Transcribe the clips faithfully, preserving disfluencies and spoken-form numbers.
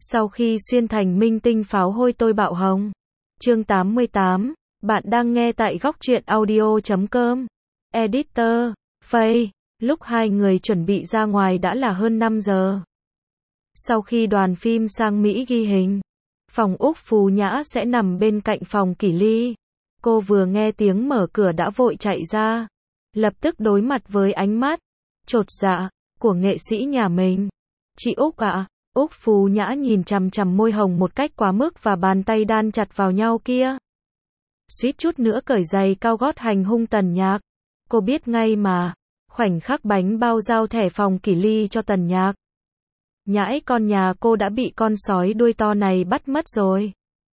Sau khi xuyên thành minh tinh pháo hôi tôi bạo hồng. Chương tám mươi tám, bạn đang nghe tại góc truyện audio chấm com. Editor, Faye, lúc hai người chuẩn bị ra ngoài đã là hơn năm giờ. Sau khi đoàn phim sang Mỹ ghi hình, phòng Úc Phú Nhã sẽ nằm bên cạnh phòng Kỷ Ly. Cô vừa nghe tiếng mở cửa đã vội chạy ra, lập tức đối mặt với ánh mắt chột dạ của nghệ sĩ nhà mình. Chị Úc ạ, à? Úc Phú Nhã nhìn chằm chằm môi hồng một cách quá mức và bàn tay đan chặt vào nhau kia. Suýt chút nữa cởi giày cao gót hành hung Tần Nhạc. Cô biết ngay mà, khoảnh khắc bánh bao giao thẻ phòng Kỷ Ly cho Tần Nhạc. Nhãi con nhà cô đã bị con sói đuôi to này bắt mất rồi.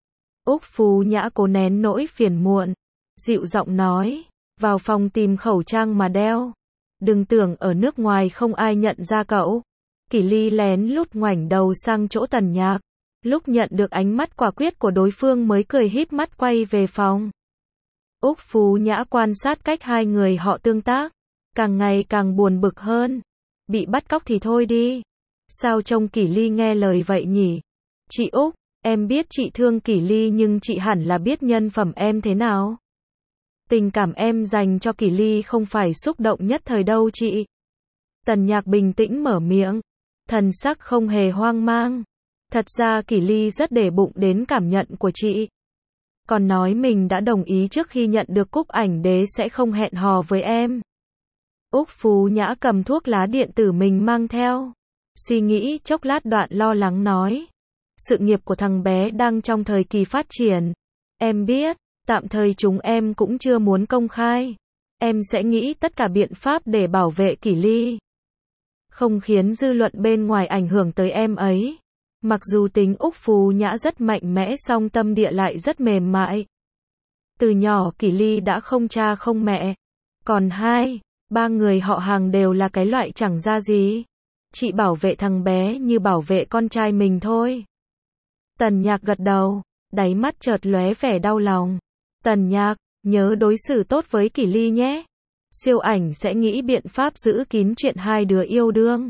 Úc Phú Nhã cố nén nỗi phiền muộn, dịu giọng nói, vào phòng tìm khẩu trang mà đeo. Đừng tưởng ở nước ngoài không ai nhận ra cậu. Kỷ Ly lén lút ngoảnh đầu sang chỗ Tần Nhạc. Lúc nhận được ánh mắt quả quyết của đối phương mới cười híp mắt quay về phòng. Úc Phú Nhã quan sát cách hai người họ tương tác, càng ngày càng buồn bực hơn. Bị bắt cóc thì thôi đi. Sao trông Kỷ Ly nghe lời vậy nhỉ? Chị Úc, em biết chị thương Kỷ Ly nhưng chị hẳn là biết nhân phẩm em thế nào. Tình cảm em dành cho Kỷ Ly không phải xúc động nhất thời đâu chị. Tần Nhạc bình tĩnh mở miệng, thần sắc không hề hoang mang. Thật ra Kỷ Ly rất để bụng đến cảm nhận của chị. Còn nói mình đã đồng ý trước khi nhận được cúp ảnh đế sẽ không hẹn hò với em. Úc Phú Nhã cầm thuốc lá điện tử mình mang theo. Suy nghĩ chốc lát đoạn lo lắng nói. Sự nghiệp của thằng bé đang trong thời kỳ phát triển. Em biết, tạm thời chúng em cũng chưa muốn công khai. Em sẽ nghĩ tất cả biện pháp để bảo vệ Kỷ Ly. Không khiến dư luận bên ngoài ảnh hưởng tới em ấy. Mặc dù tính Úc Phú Nhã rất mạnh mẽ song tâm địa lại rất mềm mại. Từ nhỏ Kỷ Ly đã không cha không mẹ. Còn hai, ba người họ hàng đều là cái loại chẳng ra gì. Chị bảo vệ thằng bé như bảo vệ con trai mình thôi. Tần Nhạc gật đầu, đáy mắt chợt lóe vẻ đau lòng. Tần Nhạc, nhớ đối xử tốt với Kỷ Ly nhé. Siêu ảnh sẽ nghĩ biện pháp giữ kín chuyện hai đứa yêu đương.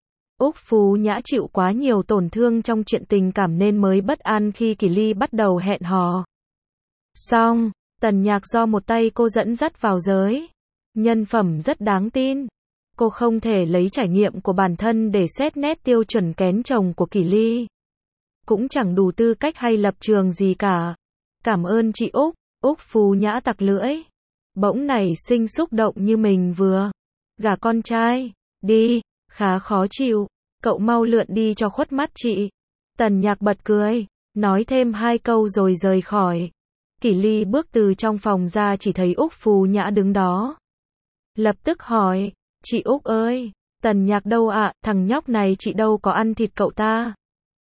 Úc Phú Nhã chịu quá nhiều tổn thương trong chuyện tình cảm nên mới bất an khi Kỷ Ly bắt đầu hẹn hò. Xong, Tần Nhạc do một tay cô dẫn dắt vào giới. Nhân phẩm rất đáng tin. Cô không thể lấy trải nghiệm của bản thân để xét nét tiêu chuẩn kén chồng của Kỷ Ly. Cũng chẳng đủ tư cách hay lập trường gì cả. Cảm ơn chị Úc. Úc Phú Nhã tặc lưỡi. Bỗng nảy sinh xúc động như mình vừa gả con trai. Đi, khá khó chịu. Cậu mau lượn đi cho khuất mắt chị. Tần Nhạc bật cười, nói thêm hai câu rồi rời khỏi. Kỷ Ly bước từ trong phòng ra chỉ thấy Úc Phú Nhã đứng đó. Lập tức hỏi, chị Úc ơi, Tần Nhạc đâu ạ, à? Thằng nhóc này chị đâu có ăn thịt cậu ta.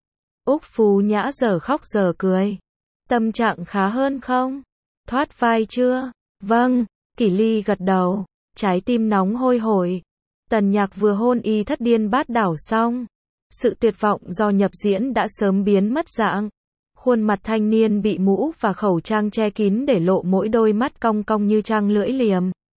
Úc Phú Nhã giờ khóc giờ cười. Tâm trạng khá hơn không? Thoát vai chưa? Vâng, Kỷ Ly gật đầu, trái tim nóng hôi hổi. Tần Nhạc vừa hôn y thất điên bát đảo xong. Sự tuyệt vọng do nhập diễn đã sớm biến mất dạng. Khuôn mặt thanh niên bị mũ và khẩu trang che kín để lộ mỗi đôi mắt cong cong như trang lưỡi liềm.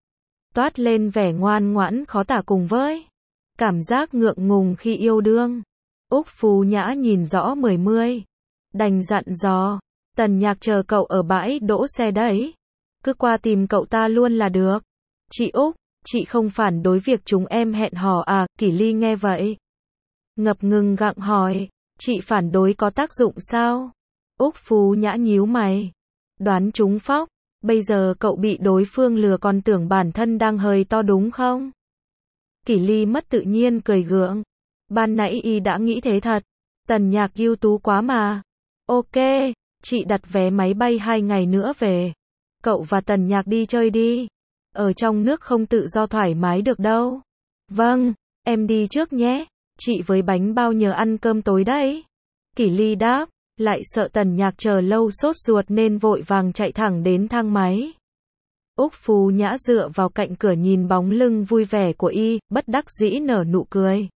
Toát lên vẻ ngoan ngoãn khó tả cùng với cảm giác ngượng ngùng khi yêu đương. Úc Phú Nhã nhìn rõ mười mươi. Đành dặn dò, Tần Nhạc chờ cậu ở bãi đỗ xe đấy. Cứ qua tìm cậu ta luôn là được. Chị Úc, chị không phản đối việc chúng em hẹn hò à? Kỷ Ly nghe vậy, ngập ngừng gặng hỏi, chị phản đối có tác dụng sao? Úc Phú Nhã nhíu mày. Đoán trúng phóc, bây giờ cậu bị đối phương lừa còn tưởng bản thân đang hơi to đúng không? Kỷ Ly mất tự nhiên cười gượng. Ban nãy y đã nghĩ thế thật. Tần Nhạc ưu tú quá mà. Ok, chị đặt vé máy bay hai ngày nữa về. Cậu và Tần Nhạc đi chơi đi. Ở trong nước không tự do thoải mái được đâu. Vâng, em đi trước nhé. Chị với bánh bao nhờ ăn cơm tối đấy. Kỷ Ly đáp, lại sợ Tần Nhạc chờ lâu sốt ruột nên vội vàng chạy thẳng đến thang máy. Úc Phú Nhã dựa vào cạnh cửa nhìn bóng lưng vui vẻ của y, bất đắc dĩ nở nụ cười.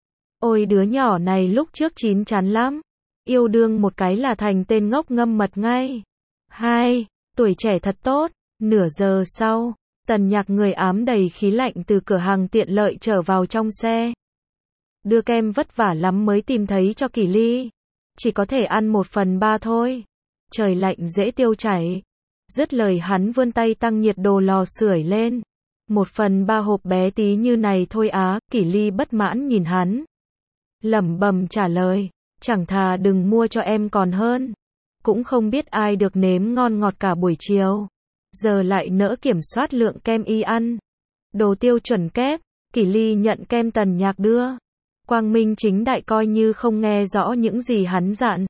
Ôi đứa nhỏ này lúc trước chín chắn lắm. Yêu đương một cái là thành tên ngốc ngâm mật ngay. Hai, tuổi trẻ thật tốt. Nửa giờ sau, Tần Nhạc người ám đầy khí lạnh từ cửa hàng tiện lợi trở vào trong xe. Đưa kem vất vả lắm mới tìm thấy cho Kỷ Ly. chỉ có thể ăn một phần ba thôi. Trời lạnh dễ tiêu chảy. Dứt lời hắn vươn tay tăng nhiệt độ lò sưởi lên. Một phần ba hộp bé tí như này thôi á, Kỷ Ly bất mãn nhìn hắn. Lẩm bẩm trả lời, chẳng thà đừng mua cho em còn hơn. Cũng không biết ai được nếm ngon ngọt cả buổi chiều. Giờ lại nỡ kiểm soát lượng kem y ăn. Đồ tiêu chuẩn kép, Kỷ Ly nhận kem Tần Nhạc đưa. Quang minh chính đại coi như không nghe rõ những gì hắn dặn.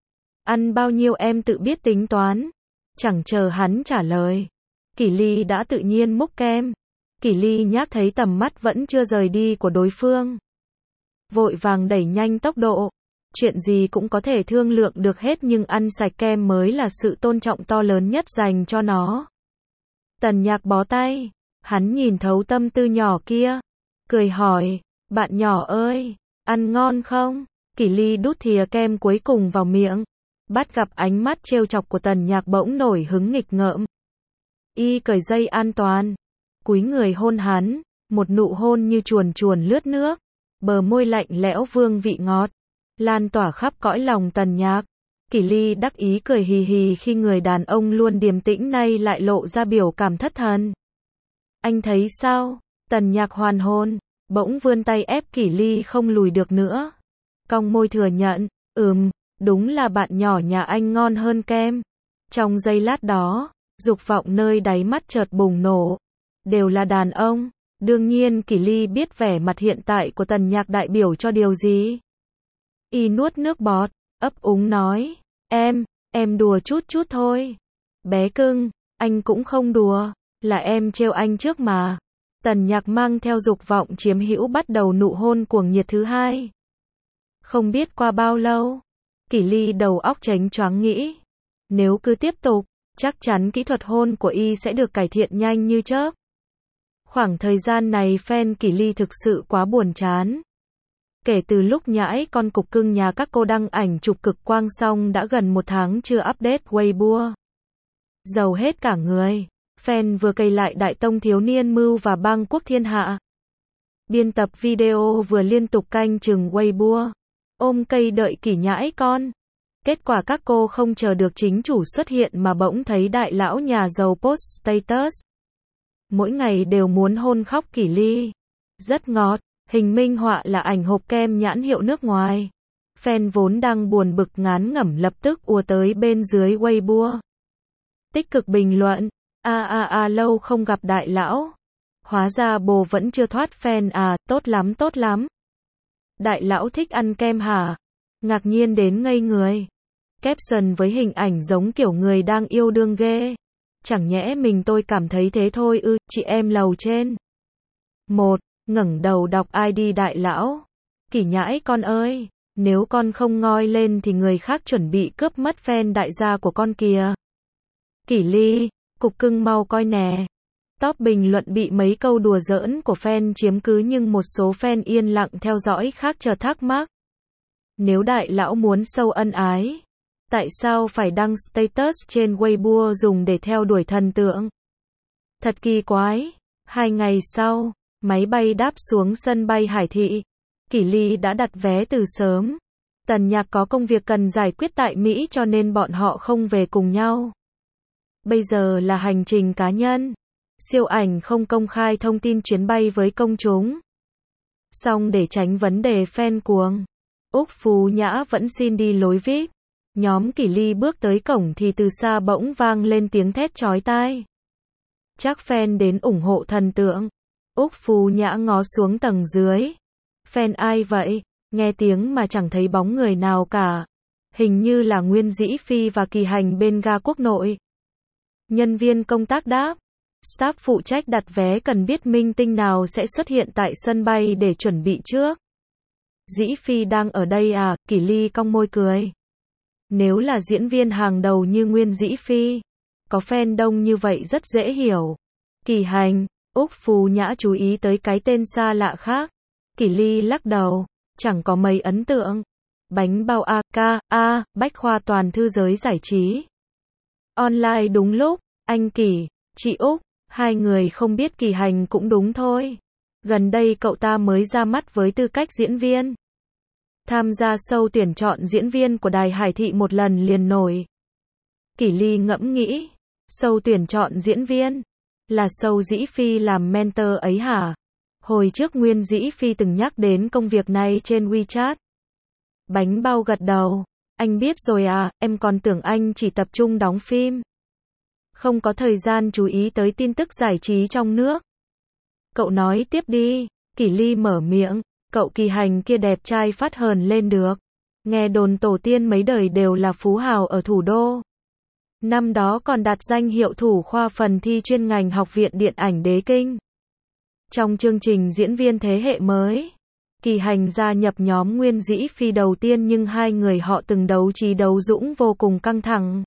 Ăn bao nhiêu em tự biết tính toán. Chẳng chờ hắn trả lời. Kỷ Ly đã tự nhiên múc kem. Kỷ Ly nhác thấy tầm mắt vẫn chưa rời đi của đối phương. Vội vàng đẩy nhanh tốc độ. Chuyện gì cũng có thể thương lượng được hết nhưng ăn sạch kem mới là sự tôn trọng to lớn nhất dành cho nó. Tần Nhạc bó tay. Hắn nhìn thấu tâm tư nhỏ kia. Cười hỏi, bạn nhỏ ơi, ăn ngon không? Kỷ Ly đút thìa kem cuối cùng vào miệng. Bắt gặp ánh mắt trêu chọc của Tần Nhạc bỗng nổi hứng nghịch ngợm. Y cởi dây an toàn. Cúi người hôn hắn. Một nụ hôn như chuồn chuồn lướt nước. Bờ môi lạnh lẽo vương vị ngọt. Lan tỏa khắp cõi lòng Tần Nhạc. Kỷ Ly đắc ý cười hì hì khi người đàn ông luôn điềm tĩnh nay lại lộ ra biểu cảm thất thần. Anh thấy sao? Tần Nhạc hoàn hồn. Bỗng vươn tay ép Kỷ Ly không lùi được nữa. Cong môi thừa nhận. Ừm, đúng là bạn nhỏ nhà anh ngon hơn kem. Trong giây lát đó, dục vọng nơi đáy mắt chợt bùng nổ. Đều là đàn ông. Đương nhiên Kỷ Ly biết vẻ mặt hiện tại của Tần Nhạc đại biểu cho điều gì. Y nuốt nước bọt, ấp úng nói. Em, em đùa chút chút thôi. Bé cưng, anh cũng không đùa. Là em trêu anh trước mà. Tần Nhạc mang theo dục vọng chiếm hữu bắt đầu nụ hôn cuồng nhiệt thứ hai. Không biết qua bao lâu. Kỷ Ly đầu óc chánh choáng nghĩ. Nếu cứ tiếp tục, chắc chắn kỹ thuật hôn của y sẽ được cải thiện nhanh như chớp. Khoảng thời gian này fan Kỷ Ly thực sự quá buồn chán. Kể từ lúc nhãi con cục cưng nhà các cô đăng ảnh chụp cực quang xong đã gần một tháng chưa update Weibo. Giàu hết cả người. Fan vừa cày lại Đại Tông Thiếu Niên Mưu và Bang Quốc Thiên Hạ. Biên tập video vừa liên tục canh chừng Weibo. Ôm cây đợi Kỷ nhãi con. Kết quả các cô không chờ được chính chủ xuất hiện mà bỗng thấy đại lão nhà giàu post status. Mỗi ngày đều muốn hôn khóc Kỷ Ly. Rất ngọt. Hình minh họa là ảnh hộp kem nhãn hiệu nước ngoài. Fan vốn đang buồn bực ngán ngẩm lập tức ùa tới bên dưới Weibo. Tích cực bình luận. A a a lâu không gặp đại lão. Hóa ra bồ vẫn chưa thoát fan à, tốt lắm tốt lắm. Đại lão thích ăn kem hả? Ngạc nhiên đến ngây người. Caption với hình ảnh giống kiểu người đang yêu đương ghê. Chẳng nhẽ mình tôi cảm thấy thế thôi ư, chị em lầu trên. Một. Ngẩng đầu đọc i đê đại lão. Kỷ nhãi con ơi, nếu con không ngoi lên thì người khác chuẩn bị cướp mất fan đại gia của con kìa. Kỷ Ly, cục cưng mau coi nè. Top bình luận bị mấy câu đùa giỡn của fan chiếm cứ nhưng một số fan yên lặng theo dõi khác chờ thắc mắc. Nếu đại lão muốn sâu ân ái, tại sao phải đăng status trên Weibo dùng để theo đuổi thần tượng? Thật kỳ quái. Hai ngày sau, máy bay đáp xuống sân bay Hải Thị. Kỷ Ly đã đặt vé từ sớm. Tần Nhạc có công việc cần giải quyết tại Mỹ cho nên bọn họ không về cùng nhau. Bây giờ là hành trình cá nhân. Siêu ảnh không công khai thông tin chuyến bay với công chúng. Song để tránh vấn đề fan cuồng, Úc Phú Nhã vẫn xin đi lối vi ai pi. Nhóm Kỷ Ly bước tới cổng thì từ xa bỗng vang lên tiếng thét chói tai. Chắc fan đến ủng hộ thần tượng. Úc Phú Nhã ngó xuống tầng dưới. Fan ai vậy? Nghe tiếng mà chẳng thấy bóng người nào cả. Hình như là Nguyên Dĩ Phi và Kỳ Hành bên ga quốc nội. Nhân viên công tác đáp. Staff phụ trách đặt vé cần biết minh tinh nào sẽ xuất hiện tại sân bay để chuẩn bị trước. Dĩ Phi đang ở đây à? Kỷ Ly cong môi cười. Nếu là diễn viên hàng đầu như Nguyên Dĩ Phi, có fan đông như vậy rất dễ hiểu. Kỳ Hành. Úc Phú Nhã chú ý tới cái tên xa lạ khác. Kỷ Ly lắc đầu. Chẳng có mấy ấn tượng. Bánh bao a ca, a, bách khoa toàn thư giới giải trí. Online đúng lúc. Anh Kỷ, chị Úc, hai người không biết Kỳ Hành cũng đúng thôi. Gần đây cậu ta mới ra mắt với tư cách diễn viên. Tham gia show tuyển chọn diễn viên của Đài Hải Thị một lần liền nổi. Kỷ Ly ngẫm nghĩ, show tuyển chọn diễn viên, là show Dĩ Phi làm mentor ấy hả? Hồi trước Nguyên Dĩ Phi từng nhắc đến công việc này trên WeChat. Bánh bao gật đầu, anh biết rồi à, em còn tưởng anh chỉ tập trung đóng phim. Không có thời gian chú ý tới tin tức giải trí trong nước. Cậu nói tiếp đi, Kỷ Ly mở miệng, cậu Kỳ Hành kia đẹp trai phát hờn lên được. Nghe đồn tổ tiên mấy đời đều là phú hào ở thủ đô. Năm đó còn đạt danh hiệu thủ khoa phần thi chuyên ngành Học viện Điện ảnh Đế Kinh. Trong chương trình diễn viên thế hệ mới, Kỳ Hành gia nhập nhóm Nguyên Dĩ Phi đầu tiên nhưng hai người họ từng đấu trí đấu dũng vô cùng căng thẳng.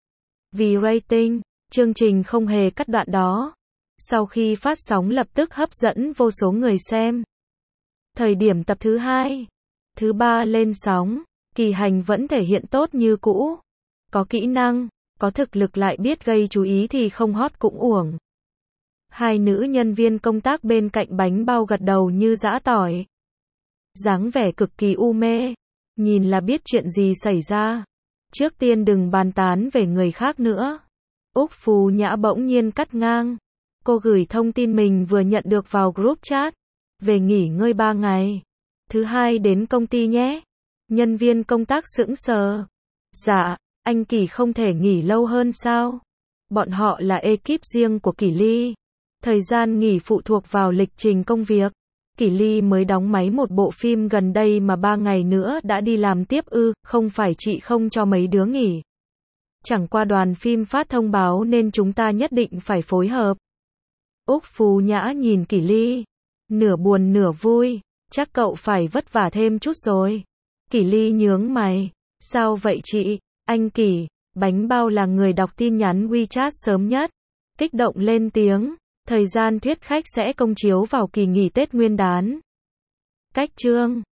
Vì rating, chương trình không hề cắt đoạn đó. Sau khi phát sóng lập tức hấp dẫn vô số người xem. Thời điểm tập thứ hai, thứ ba lên sóng, Kỳ Hành vẫn thể hiện tốt như cũ. Có kỹ năng, có thực lực lại biết gây chú ý thì không hot cũng uổng. Hai nữ nhân viên công tác bên cạnh bánh bao gật đầu như giã tỏi. Dáng vẻ cực kỳ u mê, nhìn là biết chuyện gì xảy ra. Trước tiên đừng bàn tán về người khác nữa. Úc Phù Nhã bỗng nhiên cắt ngang. Cô gửi thông tin mình vừa nhận được vào group chat. Về nghỉ ngơi ba ngày. Thứ hai đến công ty nhé. Nhân viên công tác sững sờ. Dạ, anh Kỳ không thể nghỉ lâu hơn sao? Bọn họ là ekip riêng của Kỷ Ly. Thời gian nghỉ phụ thuộc vào lịch trình công việc. Kỷ Ly mới đóng máy một bộ phim gần đây mà ba ngày nữa đã đi làm tiếp ư, không phải chị không cho mấy đứa nghỉ. Chẳng qua đoàn phim phát thông báo nên chúng ta nhất định phải phối hợp. Úc Phú Nhã nhìn Kỷ Ly, nửa buồn nửa vui, chắc cậu phải vất vả thêm chút rồi. Kỷ Ly nhướng mày, sao vậy chị? Anh Kỳ, bánh bao là người đọc tin nhắn WeChat sớm nhất. Kích động lên tiếng, thời gian thuyết khách sẽ công chiếu vào kỳ nghỉ Tết Nguyên đán. Cách chương